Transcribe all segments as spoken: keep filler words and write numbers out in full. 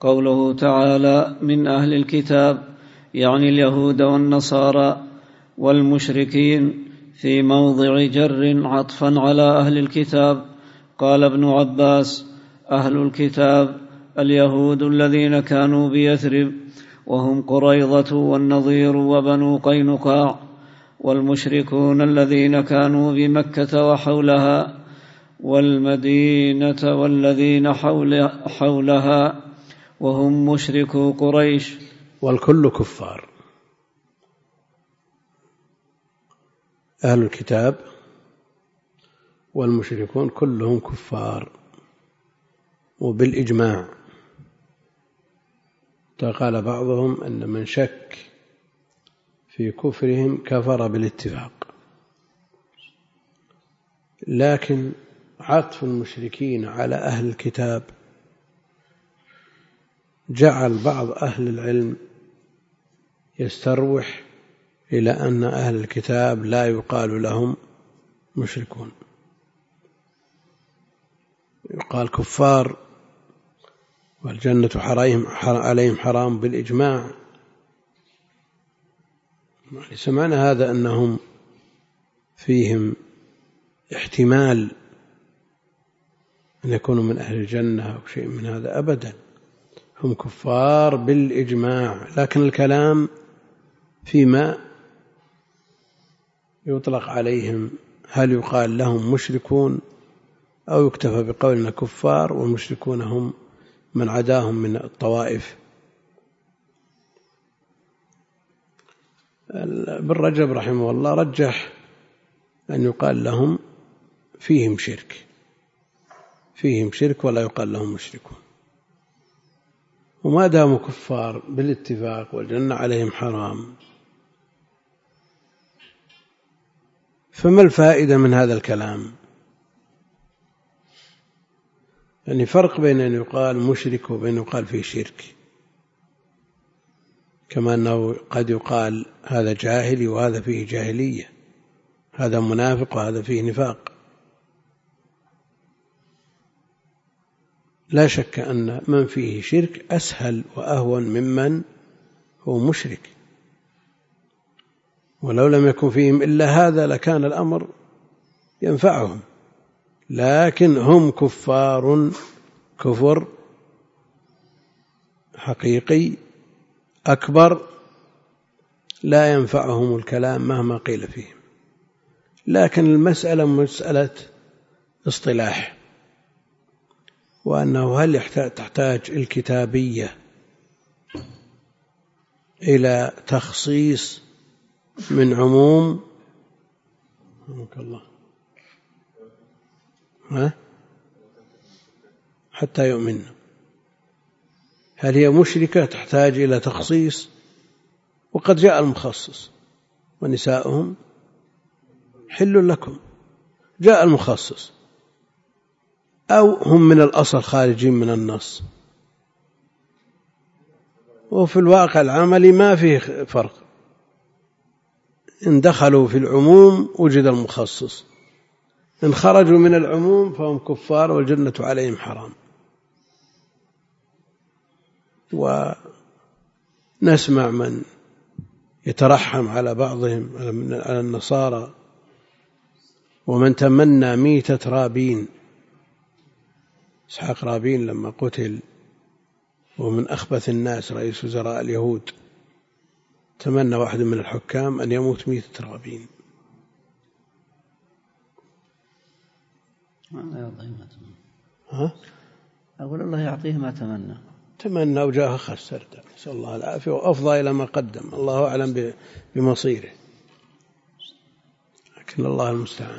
قوله تعالى من أهل الكتاب يعني اليهود والنصارى والمشركين في موضع جر عطفا على أهل الكتاب. قال ابن عباس أهل الكتاب اليهود الذين كانوا بيثرب وهم قريظة والنضير وبنو قينقاع، والمشركون الذين كانوا بمكة وحولها والمدينة والذين حول حولها وهم مشركو قريش. والكل كفار. أهل الكتاب والمشركون كلهم كفار وبالإجماع. قال بعضهم أن من شك في كفرهم كفر بالاتفاق. لكن عطف المشركين على أهل الكتاب جعل بعض أهل العلم يستروح إلى أن أهل الكتاب لا يقال لهم مشركون، يقال كفار والجنة عليهم حرام بالإجماع. سمعنا هذا أنهم فيهم احتمال أن يكونوا من أهل الجنة أو شيء من هذا، أبدا، هم كفار بالإجماع. لكن الكلام فيما يطلق عليهم، هل يقال لهم مشركون أو يكتفى بقولنا كفار، والمشركون هم من عداهم من الطوائف. ابن رجب رحمه الله رجح أن يقال لهم فيهم شرك، فيهم شرك ولا يقال لهم مشركون. وما داموا كفار بالاتفاق والجنة عليهم حرام، فما الفائدة من هذا الكلام؟ يعني فرق بين أن يقال مشرك وبين أن يقال فيه شرك، كما أنه قد يقال هذا جاهلي وهذا فيه جاهلية، هذا منافق وهذا فيه نفاق. لا شك أن من فيه شرك أسهل وأهون ممن هو مشرك، ولو لم يكن فيهم إلا هذا لكان الأمر ينفعهم. لكن هم كفار كفر حقيقي أكبر، لا ينفعهم الكلام مهما قيل فيهم. لكن المسألة مسألة اصطلاح، وأنه هل تحتاج الكتابية إلى تخصيص من عموم الله ها حتى يؤمن؟ هل هي مشركة تحتاج إلى تخصيص؟ وقد جاء المخصص ونساؤهم حل لكم، جاء المخصص، أو هم من الأصل خارجين من النص. وفي الواقع العملي ما فيه فرق، إن دخلوا في العموم وجد المخصص، إن خرجوا من العموم فهم كفار والجنة عليهم حرام. ونسمع من يترحم على بعضهم على النصارى، ومن تمنى ميتة رابين، إسحاق رابين لما قتل ومن أخبث الناس رئيس وزراء اليهود، تمنى واحد من الحكام أن يموت ميتة رابين. ها؟ أقول الله يعطيه ما تمنى، تمنى وجاه خسر، نسأل الله العافية، وأفضى إلى ما قدم، الله أعلم بمصيره، لكن الله المستعان.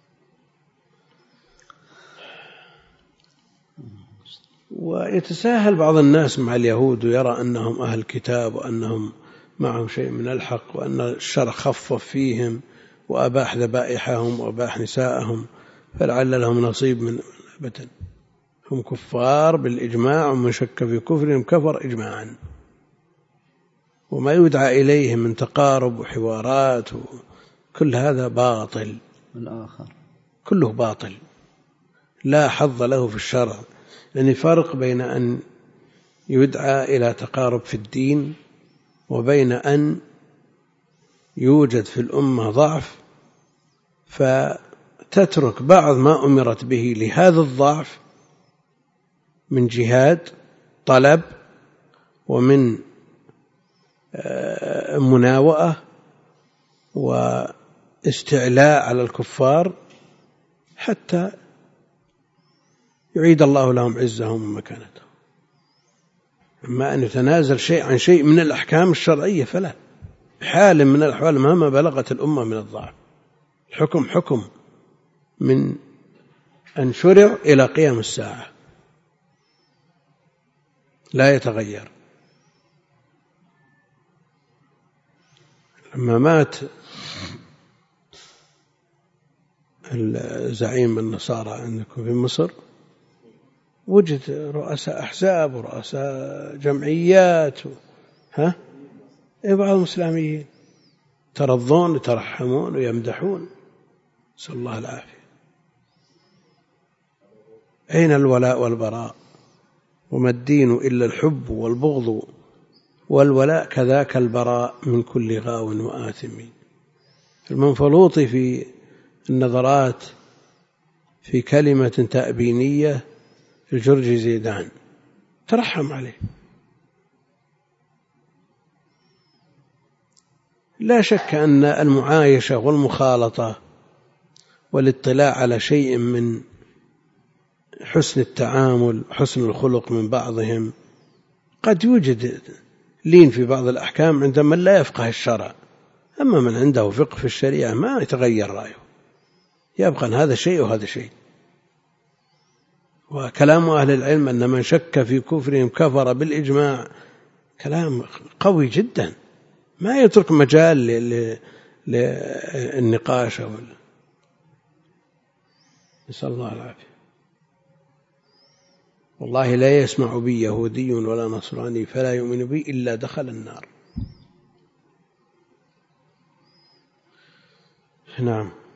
ويتساهل بعض الناس مع اليهود ويرى أنهم أهل كتاب وأنهم معهم شيء من الحق، وأن الشرع خفف فيهم وأباح ذبائحهم وأباح نساءهم، فلعل لهم نصيب من أبدا. هم كفار بالإجماع، ومن شك في كفرهم كفر إجماعا. وما يدعى إليه من تقارب وحوارات كل هذا باطل، الآخر كله باطل لا حظ له في الشرع. لأن فرق بين أن يدعى إلى تقارب في الدين، وبين أن يوجد في الأمة ضعف فتترك بعض ما أمرت به لهذا الضعف من جهاد طلب ومن مناوئة واستعلاء على الكفار حتى يعيد الله لهم عزهم ومكانتهم. أما أن يتنازل شيء عن شيء من الأحكام الشرعية فلا، حال من الأحوال مهما بلغت الأمة من الضعف. الحكم حكم من أن شرع إلى قيام الساعة لا يتغير. لما مات الزعيم النصارى عندكم في مصر وجد رؤساء أحزاب ورؤساء جمعيات ها بعض المسلمين ترضون يترحمون ويمدحون، نسأل الله العافية. أين الولاء والبراء؟ وما الدين إلا الحب والبغض والولاء كذاك البراء من كل غاو وآثم. المنفلوطي في النظرات في كلمة تأبينية الجرجي زيدان ترحم عليه. لا شك أن المعايشة والمخالطة والاطلاع على شيء من حسن التعامل حسن الخلق من بعضهم قد يوجد لين في بعض الأحكام عند من لا يفقه الشرع، أما من عنده فقه في الشريعة ما يتغير رأيه، يبقى هذا شيء وهذا شيء. وكلام أهل العلم أن من شك في كفرهم كفر بالإجماع كلام قوي جدا، ما يترك مجال للنقاش. نسأل الله العافية. والله لا يسمع بي يهودي ولا نصراني فلا يؤمن بي إلا دخل النار. نعم.